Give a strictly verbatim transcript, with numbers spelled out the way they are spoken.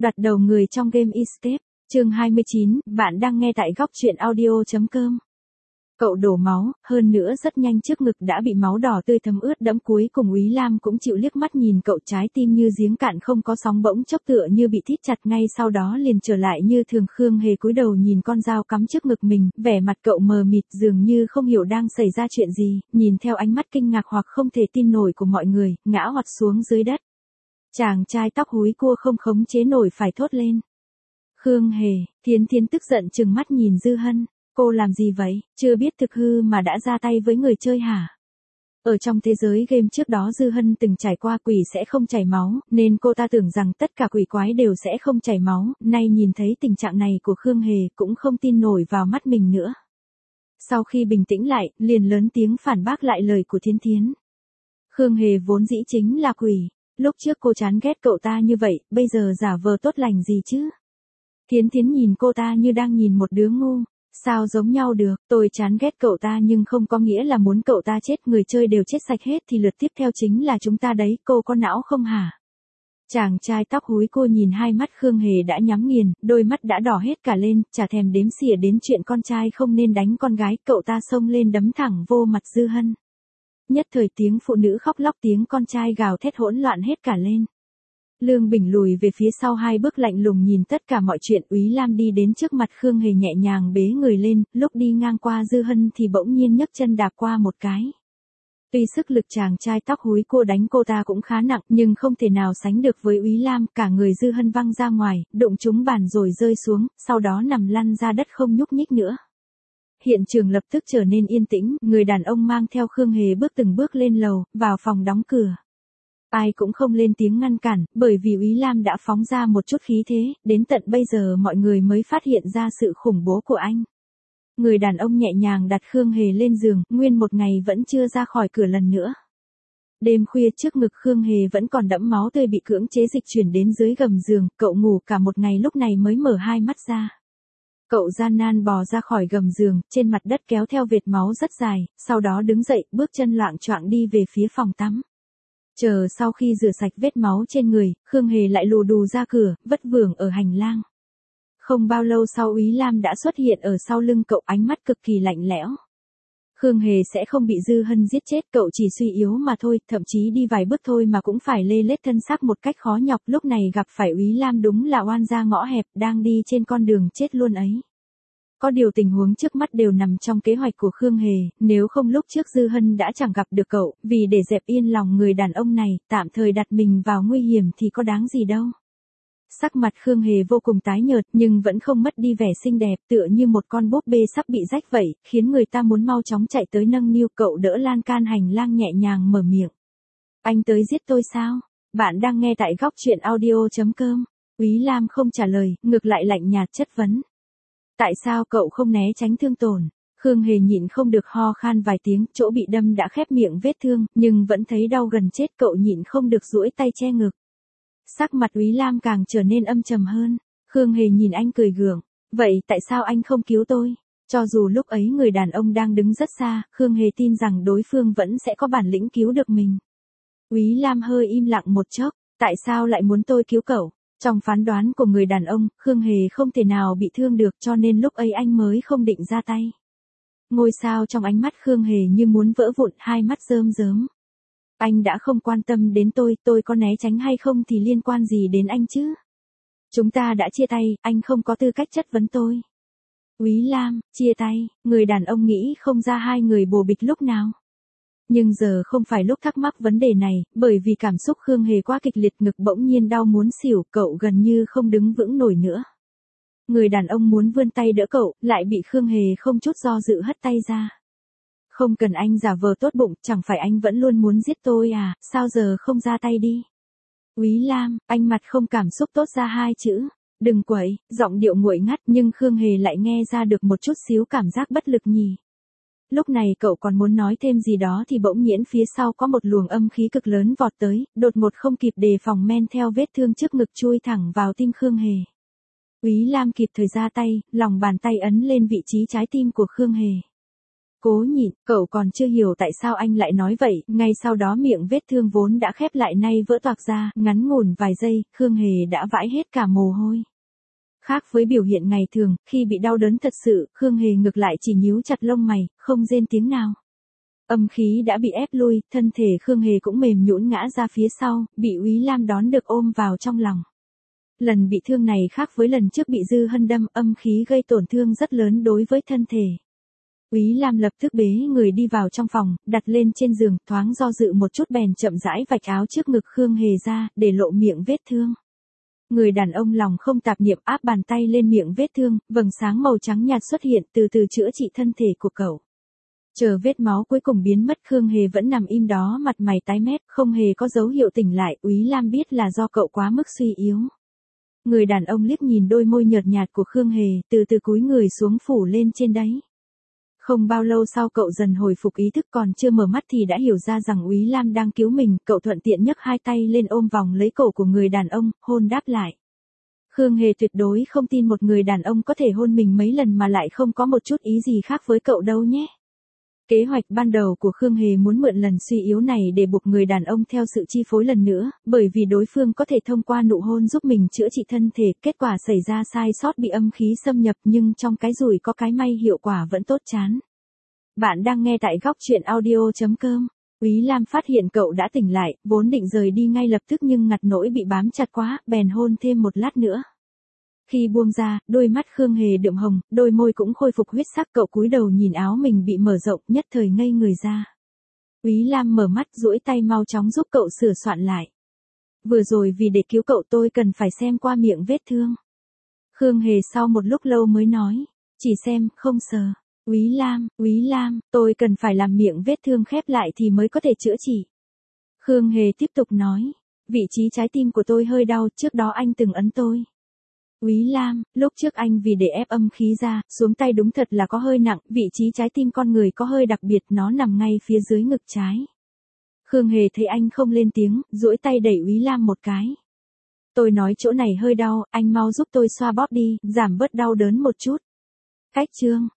Đoạt đầu người trong game Escape, chương hai mươi chín, bạn đang nghe tại góc truyện audio chấm com. Cậu đổ máu, hơn nữa rất nhanh trước ngực đã bị máu đỏ tươi thấm ướt đẫm, cuối cùng Úy Lam cũng chịu liếc mắt nhìn cậu, trái tim như giếng cạn không có sóng bỗng chốc tựa như bị thít chặt, ngay sau đó liền trở lại như thường. Khương Hề cúi đầu nhìn con dao cắm trước ngực mình, vẻ mặt cậu mờ mịt dường như không hiểu đang xảy ra chuyện gì, nhìn theo ánh mắt kinh ngạc hoặc không thể tin nổi của mọi người, ngã hoạt xuống dưới đất. Chàng trai tóc húi cua không khống chế nổi phải thốt lên. Khương Hề, Thiến Thiến tức giận trừng mắt nhìn Dư Hân, cô làm gì vậy, chưa biết thực hư mà đã ra tay với người chơi hả? Ở trong thế giới game trước đó Dư Hân từng trải qua quỷ sẽ không chảy máu, nên cô ta tưởng rằng tất cả quỷ quái đều sẽ không chảy máu, nay nhìn thấy tình trạng này của Khương Hề cũng không tin nổi vào mắt mình nữa. Sau khi bình tĩnh lại, liền lớn tiếng phản bác lại lời của Thiến Thiến. Khương Hề vốn dĩ chính là quỷ. Lúc trước cô chán ghét cậu ta như vậy, bây giờ giả vờ tốt lành gì chứ? Thiến Thiến nhìn cô ta như đang nhìn một đứa ngu. Sao giống nhau được, tôi chán ghét cậu ta nhưng không có nghĩa là muốn cậu ta chết, người chơi đều chết sạch hết thì lượt tiếp theo chính là chúng ta đấy, cô có não không hả? Chàng trai tóc húi cô nhìn hai mắt Khương Hề đã nhắm nghiền, đôi mắt đã đỏ hết cả lên, chả thèm đếm xỉa đến chuyện con trai không nên đánh con gái, cậu ta xông lên đấm thẳng vô mặt Dư Hân. Nhất thời tiếng phụ nữ khóc lóc, tiếng con trai gào thét hỗn loạn hết cả lên. Lương Bình lùi về phía sau hai bước lạnh lùng nhìn tất cả mọi chuyện. Úy Lam đi đến trước mặt Khương Hề nhẹ nhàng bế người lên, lúc đi ngang qua Dư Hân thì bỗng nhiên nhấc chân đạp qua một cái. Tuy sức lực chàng trai tóc húi cô đánh cô ta cũng khá nặng, nhưng không thể nào sánh được với Úy Lam, cả người Dư Hân văng ra ngoài, đụng trúng bàn rồi rơi xuống, sau đó nằm lăn ra đất không nhúc nhích nữa. Hiện trường lập tức trở nên yên tĩnh, người đàn ông mang theo Khương Hề bước từng bước lên lầu, vào phòng đóng cửa. Ai cũng không lên tiếng ngăn cản, bởi vì Úy Lam đã phóng ra một chút khí thế, đến tận bây giờ mọi người mới phát hiện ra sự khủng bố của anh. Người đàn ông nhẹ nhàng đặt Khương Hề lên giường, nguyên một ngày vẫn chưa ra khỏi cửa lần nữa. Đêm khuya trước ngực Khương Hề vẫn còn đẫm máu tươi bị cưỡng chế dịch chuyển đến dưới gầm giường, cậu ngủ cả một ngày lúc này mới mở hai mắt ra. Cậu gian nan bò ra khỏi gầm giường, trên mặt đất kéo theo vệt máu rất dài, sau đó đứng dậy, bước chân loạng choạng đi về phía phòng tắm. Chờ sau khi rửa sạch vết máu trên người, Khương Hề lại lù đù ra cửa, vất vưởng ở hành lang. Không bao lâu sau Úy Lam đã xuất hiện ở sau lưng cậu, ánh mắt cực kỳ lạnh lẽo. Khương Hề sẽ không bị Dư Hân giết chết, cậu chỉ suy yếu mà thôi, thậm chí đi vài bước thôi mà cũng phải lê lết thân xác một cách khó nhọc, lúc này gặp phải Úy Lam đúng là oan gia ngõ hẹp, đang đi trên con đường chết luôn ấy. Có điều tình huống trước mắt đều nằm trong kế hoạch của Khương Hề, nếu không lúc trước Dư Hân đã chẳng gặp được cậu, vì để dẹp yên lòng người đàn ông này, tạm thời đặt mình vào nguy hiểm thì có đáng gì đâu. Sắc mặt Khương Hề vô cùng tái nhợt nhưng vẫn không mất đi vẻ xinh đẹp, tựa như một con búp bê sắp bị rách vậy, khiến người ta muốn mau chóng chạy tới nâng niu. Cậu đỡ lan can hành lang nhẹ nhàng mở miệng. Anh tới giết tôi sao? Bạn đang nghe tại góc truyện audio chấm com. Úy Lam không trả lời, ngược lại lạnh nhạt chất vấn. Tại sao cậu không né tránh thương tổn? Khương Hề nhịn không được ho khan vài tiếng, chỗ bị đâm đã khép miệng vết thương, nhưng vẫn thấy đau gần chết, cậu nhịn không được duỗi tay che ngực. Sắc mặt Úy Lam càng trở nên âm trầm hơn. Khương Hề nhìn anh cười gượng. Vậy tại sao anh không cứu tôi? Cho dù lúc ấy người đàn ông đang đứng rất xa, Khương Hề tin rằng đối phương vẫn sẽ có bản lĩnh cứu được mình. Úy Lam hơi im lặng một chốc. Tại sao lại muốn tôi cứu cậu? Trong phán đoán của người đàn ông, Khương Hề không thể nào bị thương được, cho nên lúc ấy anh mới không định ra tay. Ngôi sao trong ánh mắt Khương Hề như muốn vỡ vụn, hai mắt rơm rớm. Anh đã không quan tâm đến tôi, tôi có né tránh hay không thì liên quan gì đến anh chứ? Chúng ta đã chia tay, anh không có tư cách chất vấn tôi. Úy Lam, chia tay, người đàn ông nghĩ không ra hai người bồ bịch lúc nào. Nhưng giờ không phải lúc thắc mắc vấn đề này, bởi vì cảm xúc Khương Hề quá kịch liệt, ngực bỗng nhiên đau muốn xỉu, cậu gần như không đứng vững nổi nữa. Người đàn ông muốn vươn tay đỡ cậu, lại bị Khương Hề không chút do dự hất tay ra. Không cần anh giả vờ tốt bụng, chẳng phải anh vẫn luôn muốn giết tôi à, sao giờ không ra tay đi? Úy Lam, anh mặt không cảm xúc tốt ra hai chữ. Đừng quậy, giọng điệu nguội ngắt nhưng Khương Hề lại nghe ra được một chút xíu cảm giác bất lực nhỉ. Lúc này cậu còn muốn nói thêm gì đó thì bỗng nhiên phía sau có một luồng âm khí cực lớn vọt tới, đột ngột không kịp đề phòng men theo vết thương trước ngực chui thẳng vào tim Khương Hề. Úy Lam kịp thời ra tay, lòng bàn tay ấn lên vị trí trái tim của Khương Hề. Cố nhịn, cậu còn chưa hiểu tại sao anh lại nói vậy, ngay sau đó miệng vết thương vốn đã khép lại nay vỡ toạc ra, ngắn ngủn vài giây, Khương Hề đã vãi hết cả mồ hôi. Khác với biểu hiện ngày thường, khi bị đau đớn thật sự, Khương Hề ngược lại chỉ nhíu chặt lông mày, không rên tiếng nào. Âm khí đã bị ép lui, thân thể Khương Hề cũng mềm nhũn ngã ra phía sau, bị Úy Lam đón được ôm vào trong lòng. Lần bị thương này khác với lần trước bị Dư Hân đâm, âm khí gây tổn thương rất lớn đối với thân thể. Úy Lam lập tức bế người đi vào trong phòng, đặt lên trên giường, thoáng do dự một chút bèn chậm rãi vạch áo trước ngực Khương Hề ra, để lộ miệng vết thương. Người đàn ông lòng không tạp niệm áp bàn tay lên miệng vết thương, vầng sáng màu trắng nhạt xuất hiện, từ từ chữa trị thân thể của cậu. Chờ vết máu cuối cùng biến mất, Khương Hề vẫn nằm im đó, mặt mày tái mét, không hề có dấu hiệu tỉnh lại. Úy Lam biết là do cậu quá mức suy yếu. Người đàn ông liếc nhìn đôi môi nhợt nhạt của Khương Hề, từ từ cúi người xuống phủ lên trên đấy. Không bao lâu sau cậu dần hồi phục ý thức, còn chưa mở mắt thì đã hiểu ra rằng Úy Lam đang cứu mình, cậu thuận tiện nhấc hai tay lên ôm vòng lấy cổ của người đàn ông, hôn đáp lại. Khương Hề tuyệt đối không tin một người đàn ông có thể hôn mình mấy lần mà lại không có một chút ý gì khác với cậu đâu nhé. Kế hoạch ban đầu của Khương Hề muốn mượn lần suy yếu này để buộc người đàn ông theo sự chi phối lần nữa, bởi vì đối phương có thể thông qua nụ hôn giúp mình chữa trị thân thể, kết quả xảy ra sai sót bị âm khí xâm nhập, nhưng trong cái rủi có cái may, hiệu quả vẫn tốt chán. Bạn đang nghe tại góc truyện audio chấm com. Úy Lam phát hiện cậu đã tỉnh lại, vốn định rời đi ngay lập tức nhưng ngặt nỗi bị bám chặt quá, bèn hôn thêm một lát nữa. Khi buông ra, đôi mắt Khương Hề đượm hồng, đôi môi cũng khôi phục huyết sắc, cậu cúi đầu nhìn áo mình bị mở rộng, nhất thời ngây người ra. Úy Lam mở mắt, duỗi tay mau chóng giúp cậu sửa soạn lại. Vừa rồi vì để cứu cậu tôi cần phải xem qua miệng vết thương. Khương Hề sau một lúc lâu mới nói, chỉ xem, không sờ. Úy Lam, Úy Lam, tôi cần phải làm miệng vết thương khép lại thì mới có thể chữa trị. Khương Hề tiếp tục nói, vị trí trái tim của tôi hơi đau, trước đó anh từng ấn tôi. Úy Lam, lúc trước anh vì để ép âm khí ra, xuống tay đúng thật là có hơi nặng, vị trí trái tim con người có hơi đặc biệt, nó nằm ngay phía dưới ngực trái. Khương Hề thấy anh không lên tiếng, duỗi tay đẩy Úy Lam một cái. Tôi nói chỗ này hơi đau, anh mau giúp tôi xoa bóp đi, giảm bớt đau đớn một chút. Cách chương